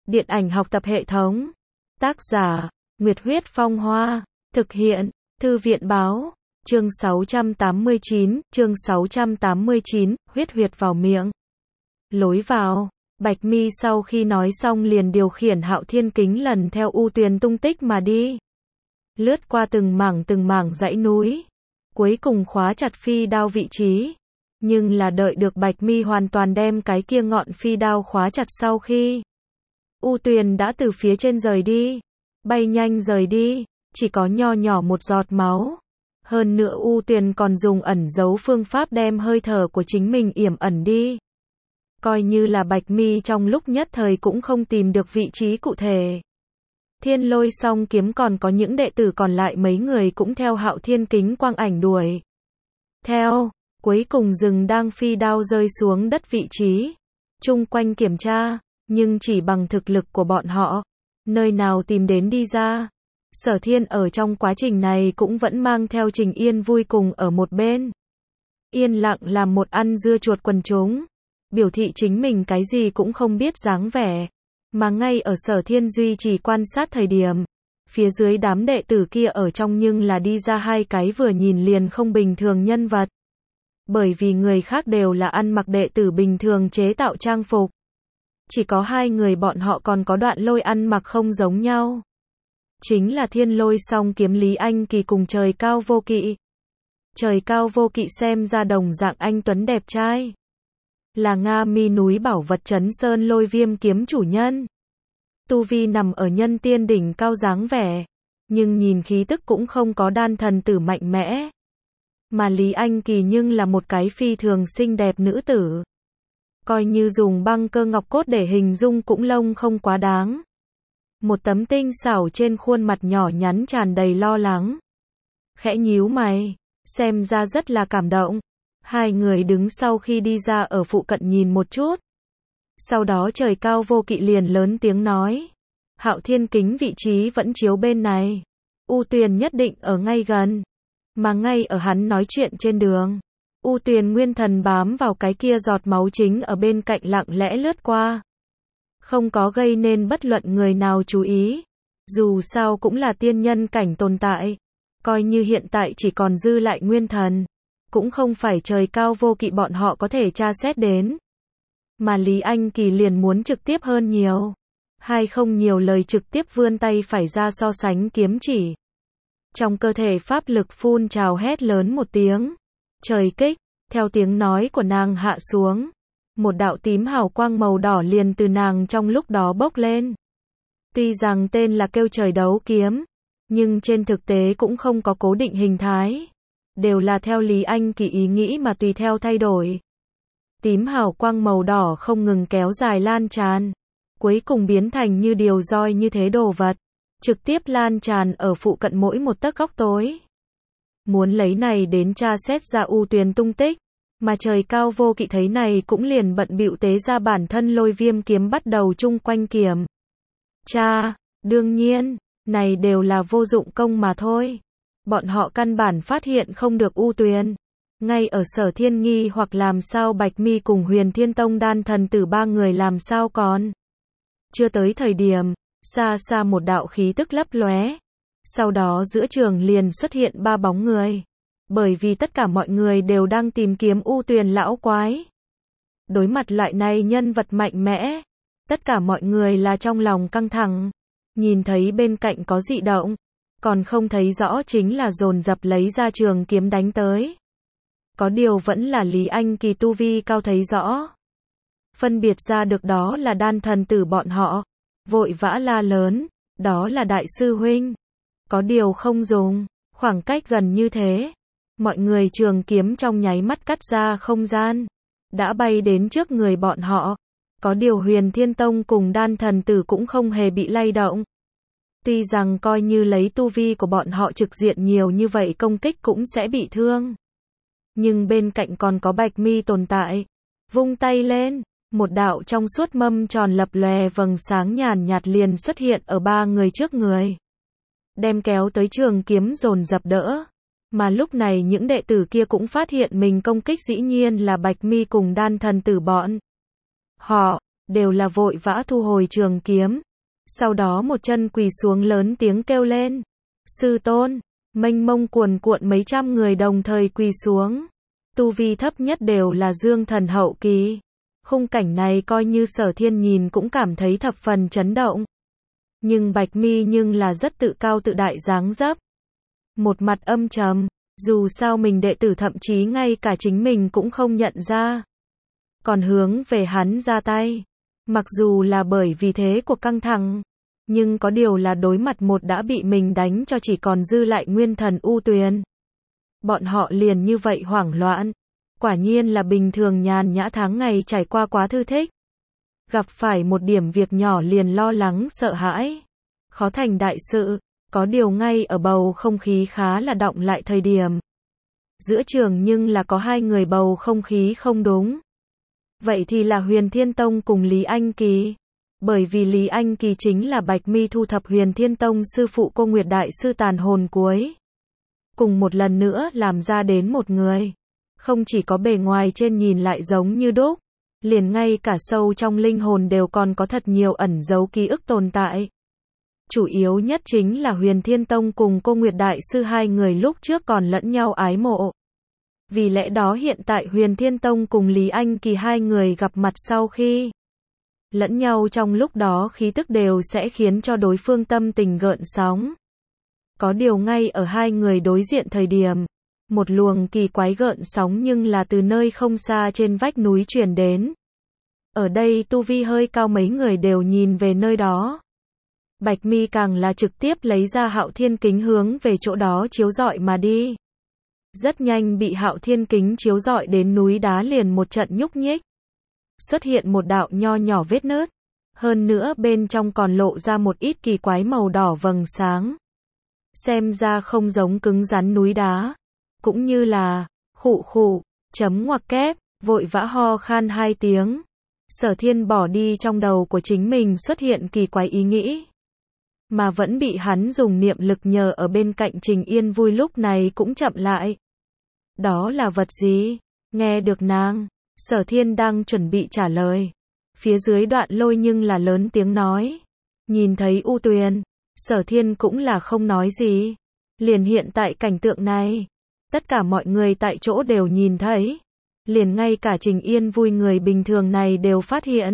Điện ảnh học tập hệ thống. Tác giả, Nguyệt Huyết Phong Hoa. Thực hiện, Thư viện Báo. Chương 689, huyết huyệt vào miệng. Lối vào. Bạch Mi sau khi nói xong liền điều khiển Hạo Thiên Kính lần theo U Tuyền tung tích mà đi. Lướt qua từng mảng dãy núi. Cuối cùng khóa chặt phi đao vị trí. Nhưng là đợi được Bạch Mi hoàn toàn đem cái kia ngọn phi đao khóa chặt sau khi U Tuyền đã từ phía trên rời đi. Bay nhanh rời đi. Chỉ có nho nhỏ một giọt máu. Hơn nữa U Tuyền còn dùng ẩn giấu phương pháp đem hơi thở của chính mình yểm ẩn đi. Coi như là Bạch Mi trong lúc nhất thời cũng không tìm được vị trí cụ thể. Thiên Lôi Song Kiếm còn có những đệ tử còn lại mấy người cũng theo Hạo Thiên Kính quang ảnh đuổi theo, cuối cùng dừng đang phi đao rơi xuống đất vị trí. Chung quanh kiểm tra, nhưng chỉ bằng thực lực của bọn họ, nơi nào tìm đến đi ra. Sở Thiên ở trong quá trình này cũng vẫn mang theo Trình Yên vui cùng ở một bên. Yên lặng làm một ăn dưa chuột quần chúng, biểu thị chính mình cái gì cũng không biết dáng vẻ. Mà ngay ở Sở Thiên duy trì quan sát thời điểm, phía dưới đám đệ tử kia ở trong nhưng là đi ra hai cái vừa nhìn liền không bình thường nhân vật. Bởi vì người khác đều là ăn mặc đệ tử bình thường chế tạo trang phục. Chỉ có hai người bọn họ còn có Đoạn Lôi ăn mặc không giống nhau. Chính là Thiên Lôi Song Kiếm Lý Anh Kỳ cùng Trời Cao Vô Kỵ. Trời Cao Vô Kỵ xem ra đồng dạng anh tuấn đẹp trai. Là Nga Mi núi bảo vật Trấn Sơn Lôi Viêm kiếm chủ nhân. Tu vi nằm ở nhân tiên đỉnh cao dáng vẻ. Nhưng nhìn khí tức cũng không có đan thần tử mạnh mẽ. Mà Lý Anh Kỳ nhưng là một cái phi thường xinh đẹp nữ tử. Coi như dùng băng cơ ngọc cốt để hình dung cũng lông không quá đáng. Một tấm tinh xảo trên khuôn mặt nhỏ nhắn tràn đầy lo lắng. Khẽ nhíu mày, xem ra rất là cảm động. Hai người đứng sau khi đi ra ở phụ cận nhìn một chút. Sau đó Trời Cao Vô Kỵ liền lớn tiếng nói. Hạo Thiên Kính vị trí vẫn chiếu bên này. U Tuyền nhất định ở ngay gần. Mà ngay ở hắn nói chuyện trên đường, U Tuyền nguyên thần bám vào cái kia giọt máu chính ở bên cạnh lặng lẽ lướt qua. Không có gây nên bất luận người nào chú ý. Dù sao cũng là tiên nhân cảnh tồn tại. Coi như hiện tại chỉ còn dư lại nguyên thần. Cũng không phải Trời Cao Vô Kỵ bọn họ có thể tra xét đến. Mà Lý Anh Kỳ liền muốn trực tiếp hơn nhiều. Hay không nhiều lời trực tiếp vươn tay phải ra so sánh kiếm chỉ. Trong cơ thể pháp lực phun trào hét lớn một tiếng. Trời kích, theo tiếng nói của nàng hạ xuống. Một đạo tím hào quang màu đỏ liền từ nàng trong lúc đó bốc lên. Tuy rằng tên là kêu trời đấu kiếm, nhưng trên thực tế cũng không có cố định hình thái. Đều là theo Lý Anh Kỳ ý nghĩ mà tùy theo thay đổi. Tím hào quang màu đỏ không ngừng kéo dài lan tràn. Cuối cùng biến thành như điều roi như thế đồ vật. Trực tiếp lan tràn ở phụ cận mỗi một tấc góc tối. Muốn lấy này đến tra xét ra U Tuyền tung tích. Mà Trời Cao Vô Kỵ thấy này cũng liền bận bịu tế ra bản thân Lôi Viêm kiếm bắt đầu chung quanh kiểm tra. Đương nhiên, này đều là vô dụng công mà thôi. Bọn họ căn bản phát hiện không được U Tuyền. Ngay ở Sở Thiên nghi hoặc làm sao Bạch Mi cùng Huyền Thiên Tông đan thần tử ba người làm sao còn. Chưa tới thời điểm, xa xa một đạo khí tức lấp lóe. Sau đó giữa trường liền xuất hiện ba bóng người. Bởi vì tất cả mọi người đều đang tìm kiếm U Tuyền lão quái. Đối mặt loại này nhân vật mạnh mẽ. Tất cả mọi người là trong lòng căng thẳng. Nhìn thấy bên cạnh có dị động. Còn không thấy rõ chính là dồn dập lấy ra trường kiếm đánh tới. Có điều vẫn là Lý Anh Kỳ tu vi cao thấy rõ. Phân biệt ra được đó là đan thần tử bọn họ. Vội vã la lớn, đó là đại sư huynh. Có điều không dùng, khoảng cách gần như thế. Mọi người trường kiếm trong nháy mắt cắt ra không gian. Đã bay đến trước người bọn họ. Có điều Huyền Thiên Tông cùng đan thần tử cũng không hề bị lay động. Tuy rằng coi như lấy tu vi của bọn họ trực diện nhiều như vậy công kích cũng sẽ bị thương. Nhưng bên cạnh còn có Bạch Mi tồn tại. Vung tay lên, một đạo trong suốt mâm tròn lập lòe vầng sáng nhàn nhạt liền xuất hiện ở ba người trước người. Đem kéo tới trường kiếm dồn dập đỡ. Mà lúc này những đệ tử kia cũng phát hiện mình công kích dĩ nhiên là Bạch Mi cùng đan thần tử bọn họ. đều là vội vã thu hồi trường kiếm. Sau đó một chân quỳ xuống lớn tiếng kêu lên. Sư tôn, mênh mông cuồn cuộn mấy trăm người đồng thời quỳ xuống. Tu vi thấp nhất đều là dương thần hậu kỳ. Khung cảnh này coi như Sở Thiên nhìn cũng cảm thấy thập phần chấn động. Nhưng Bạch Mi nhưng là rất tự cao tự đại dáng dấp. Một mặt âm trầm, dù sao mình đệ tử thậm chí ngay cả chính mình cũng không nhận ra. Còn hướng về hắn ra tay. Mặc dù là bởi vì thế cuộc căng thẳng, nhưng có điều là đối mặt một đã bị mình đánh cho chỉ còn dư lại nguyên thần U Tuyền. Bọn họ liền như vậy hoảng loạn. Quả nhiên là bình thường nhàn nhã tháng ngày trải qua quá thư thích. Gặp phải một điểm việc nhỏ liền lo lắng sợ hãi. Khó thành đại sự, có điều ngay ở bầu không khí khá là đọng lại thời điểm. Giữa trường nhưng là có hai người bầu không khí không đúng. Vậy thì là Huyền Thiên Tông cùng Lý Anh Kỳ. Bởi vì Lý Anh Kỳ chính là Bạch Mi thu thập Huyền Thiên Tông sư phụ Cô Nguyệt Đại Sư tàn hồn cuối. Cùng một lần nữa làm ra đến một người. Không chỉ có bề ngoài trên nhìn lại giống như đúc, liền ngay cả sâu trong linh hồn đều còn có thật nhiều ẩn dấu ký ức tồn tại. Chủ yếu nhất chính là Huyền Thiên Tông cùng Cô Nguyệt Đại Sư hai người lúc trước còn lẫn nhau ái mộ. Vì lẽ đó hiện tại Huyền Thiên Tông cùng Lý Anh Kỳ hai người gặp mặt sau khi lẫn nhau trong lúc đó khí tức đều sẽ khiến cho đối phương tâm tình gợn sóng. Có điều ngay ở hai người đối diện thời điểm, một luồng kỳ quái gợn sóng nhưng là từ nơi không xa trên vách núi truyền đến. Ở đây tu vi hơi cao mấy người đều nhìn về nơi đó. Bạch Mi càng là trực tiếp lấy ra Hạo Thiên Kính hướng về chỗ đó chiếu rọi mà đi. Rất nhanh bị Hạo Thiên Kính chiếu rọi đến núi đá liền một trận nhúc nhích. Xuất hiện một đạo nho nhỏ vết nứt. Hơn nữa bên trong còn lộ ra một ít kỳ quái màu đỏ vầng sáng. Xem ra không giống cứng rắn núi đá. Cũng như là, khụ khụ, chấm ngoặc kép, vội vã ho khan hai tiếng. Sở Thiên bỏ đi trong đầu của chính mình xuất hiện kỳ quái ý nghĩ. Mà vẫn bị hắn dùng niệm lực nhờ ở bên cạnh Trình Yên Vui lúc này cũng chậm lại. Đó là vật gì? Nghe được nàng, Sở Thiên đang chuẩn bị trả lời. Phía dưới Đoạn Lôi nhưng là lớn tiếng nói. Nhìn thấy U Tuyền, Sở Thiên cũng là không nói gì. Liền hiện tại cảnh tượng này, tất cả mọi người tại chỗ đều nhìn thấy. Liền ngay cả Trình Yên Vui người bình thường này đều phát hiện.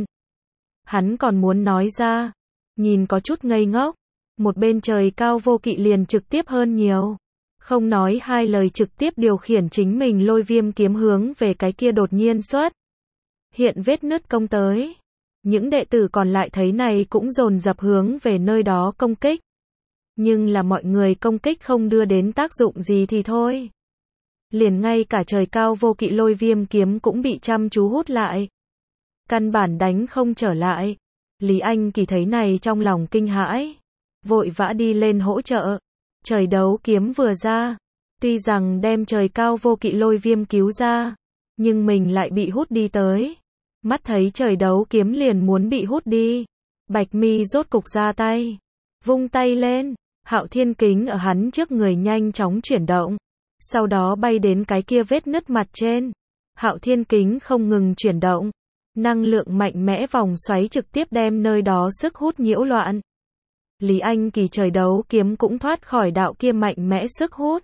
Hắn còn muốn nói ra, nhìn có chút ngây ngốc. Một bên Trời Cao Vô Kỵ liền trực tiếp hơn nhiều. Không nói hai lời trực tiếp điều khiển chính mình Lôi Viêm kiếm hướng về cái kia đột nhiên xuất hiện vết nứt công tới. Những đệ tử còn lại thấy này cũng dồn dập hướng về nơi đó công kích. Nhưng là mọi người công kích không đưa đến tác dụng gì thì thôi. Liền ngay cả Trời Cao Vô Kỵ Lôi Viêm kiếm cũng bị chăm chú hút lại. Căn bản đánh không trở lại. Lý Anh Kỳ thấy này trong lòng kinh hãi. Vội vã đi lên hỗ trợ. Trời đấu kiếm vừa ra. Tuy rằng đem Trời Cao Vô Kỵ Lôi Viêm cứu ra. Nhưng mình lại bị hút đi tới. Mắt thấy trời đấu kiếm liền muốn bị hút đi. Bạch Mi rốt cục ra tay. Vung tay lên. Hạo Thiên Kính ở hắn trước người nhanh chóng chuyển động. Sau đó bay đến cái kia vết nứt mặt trên. Hạo Thiên Kính không ngừng chuyển động. Năng lượng mạnh mẽ vòng xoáy trực tiếp đem nơi đó sức hút nhiễu loạn. Lý Anh Kỳ trời đấu kiếm cũng thoát khỏi đạo kia mạnh mẽ sức hút.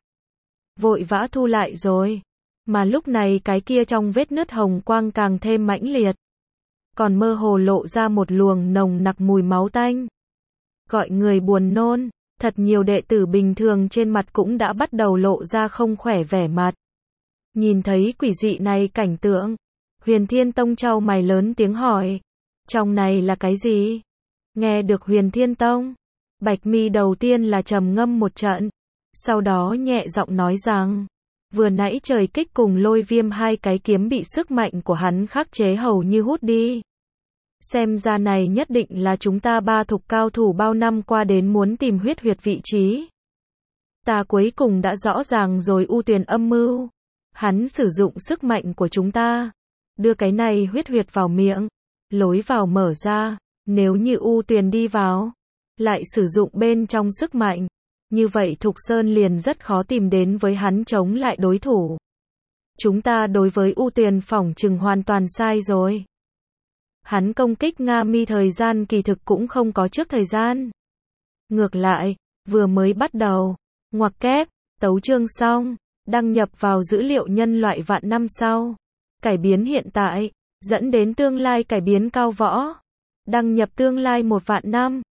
Vội vã thu lại rồi. Mà lúc này cái kia trong vết nứt hồng quang càng thêm mãnh liệt. Còn mơ hồ lộ ra một luồng nồng nặc mùi máu tanh. Gọi người buồn nôn. Thật nhiều đệ tử bình thường trên mặt cũng đã bắt đầu lộ ra không khỏe vẻ mặt. Nhìn thấy quỷ dị này cảnh tượng. Huyền Thiên Tông chau mày lớn tiếng hỏi. Trong này là cái gì? Nghe được Huyền Thiên Tông. Bạch Mi đầu tiên là trầm ngâm một trận. Sau đó nhẹ giọng nói rằng. Vừa nãy trời kích cùng Lôi Viêm hai cái kiếm bị sức mạnh của hắn khắc chế hầu như hút đi. Xem ra này nhất định là chúng ta ba thục cao thủ bao năm qua đến muốn tìm huyết huyệt vị trí. Ta cuối cùng đã rõ ràng rồi U Tuyền âm mưu. Hắn sử dụng sức mạnh của chúng ta. Đưa cái này huyết huyệt vào miệng. Lối vào mở ra. Nếu như U Tuyền đi vào. Lại sử dụng bên trong sức mạnh. Như vậy Thục Sơn liền rất khó tìm đến với hắn chống lại đối thủ. Chúng ta đối với U Tuyền phỏng chừng hoàn toàn sai rồi. Hắn công kích Nga Mi thời gian kỳ thực cũng không có trước thời gian. Ngược lại, vừa mới bắt đầu. Ngoặc kép, tấu chương xong, đăng nhập vào dữ liệu nhân loại vạn năm sau. Cải biến hiện tại, dẫn đến tương lai cải biến cao võ. Đăng nhập tương lai 1 vạn năm.